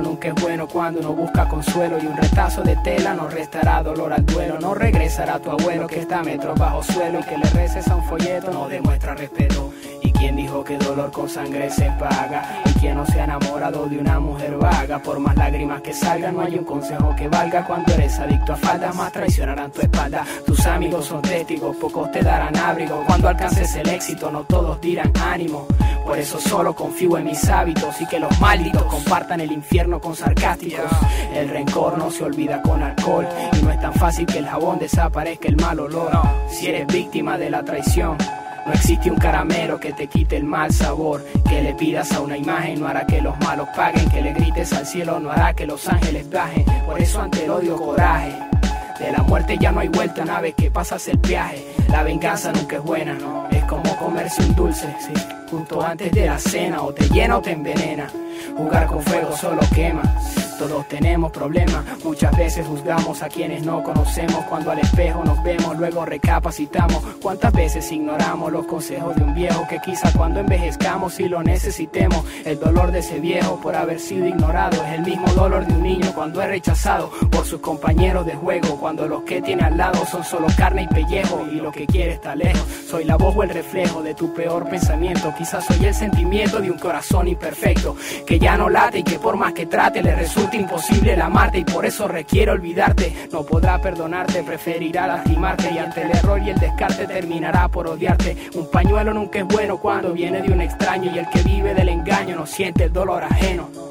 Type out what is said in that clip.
nunca es bueno cuando uno busca consuelo, y un retazo de tela no restará dolor al duelo. No regresará tu abuelo que está metros bajo suelo, y que le reces a un folleto no demuestra respeto. ¿Y quién dijo que dolor con sangre se paga? ¿Y quién no se ha enamorado de una mujer vaga? Por más lágrimas que salgan no hay un consejo que valga. Cuando eres adicto a faldas más traicionarán tu espalda. Tus amigos son testigos, pocos te darán abrigo. Cuando alcances el éxito no todos dirán ánimo. Por eso solo confío en mis hábitos, y que los malditos compartan el infierno con sarcásticos. El rencor no se olvida con alcohol, y no es tan fácil que el jabón desaparezca el mal olor. Si eres víctima de la traición, no existe un caramelo que te quite el mal sabor. Que le pidas a una imagen no hará que los malos paguen. Que le grites al cielo no hará que los ángeles bajen. Por eso ante el odio coraje. De la muerte ya no hay vuelta una vez que pasas el viaje. La venganza nunca es buena, ¿no? Es como comerse un dulce, sí, junto antes de la cena. O te llena o te envenena. Jugar con fuego solo quema. Todos tenemos problemas, muchas veces juzgamos a quienes no conocemos. Cuando al espejo nos vemos, luego recapacitamos. ¿Cuántas veces ignoramos los consejos de un viejo que quizá cuando envejezcamos sí lo necesitemos? El dolor de ese viejo por haber sido ignorado es el mismo dolor de un niño cuando es rechazado por sus compañeros de juego. Cuando los que tiene al lado son solo carne y pellejo, y lo que quiere está lejos. Soy la voz o el reflejo de tu peor pensamiento. Quizás soy el sentimiento de un corazón imperfecto que ya no late, y que por más que trate le resulta imposible el amarte, y por eso requiere olvidarte. No podrá perdonarte, preferirá lastimarte, y ante el error y el descarte terminará por odiarte. Un pañuelo nunca es bueno cuando viene de un extraño, y el que vive del engaño no siente el dolor ajeno.